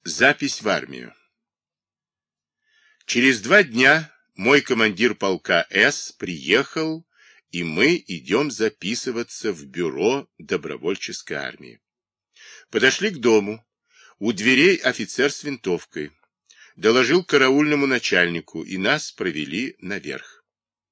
Запись в армию. Через 2 дня мой командир полка С приехал, и мы идем записываться в бюро добровольческой армии. Подошли к дому. У дверей офицер с винтовкой. Доложил караульному начальнику, и нас провели наверх.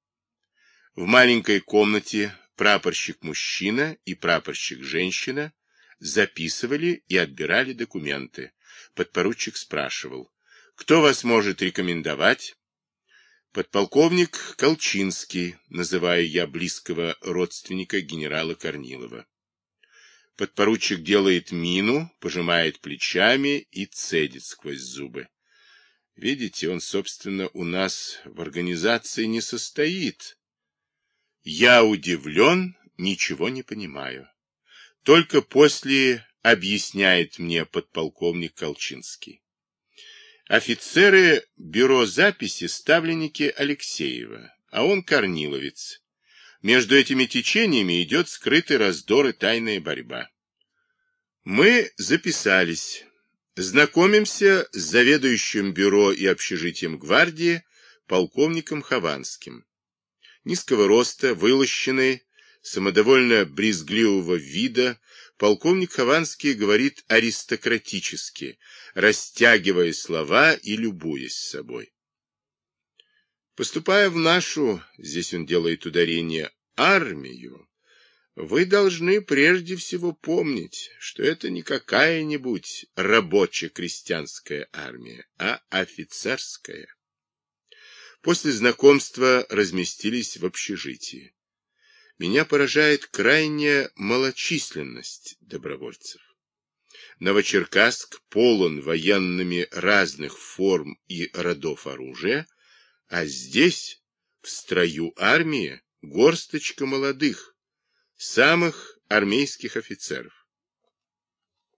В маленькой комнате прапорщик-мужчина и прапорщик-женщина записывали и отбирали документы. Подпоручик спрашивал: кто вас может рекомендовать? Подполковник Колчинский, называю я близкого родственника генерала Корнилова. Подпоручик делает мину, пожимает плечами и цедит сквозь зубы: видите, он, собственно, у нас в организации не состоит. Я удивлен, ничего не понимаю. Только после объясняет мне подполковник Колчинский. Офицеры бюро записи ставленники Алексеева, а он корниловец. Между этими течениями идет скрытый раздор и тайная борьба. Мы записались. Знакомимся с заведующим бюро и общежитием гвардии полковником Хованским. Низкого роста, вылощенный, самодовольно брезгливого вида, полковник Хованский говорит аристократически, растягивая слова и любуясь собой. Поступая в нашу, здесь он делает ударение, армию, вы должны прежде всего помнить, что это не какая-нибудь рабоче-крестьянская армия, а офицерская. После знакомства разместились в общежитии. Меня поражает крайняя малочисленность добровольцев. Новочеркасск полон военными разных форм и родов оружия, а здесь, в строю армии, горсточка молодых, самых армейских офицеров.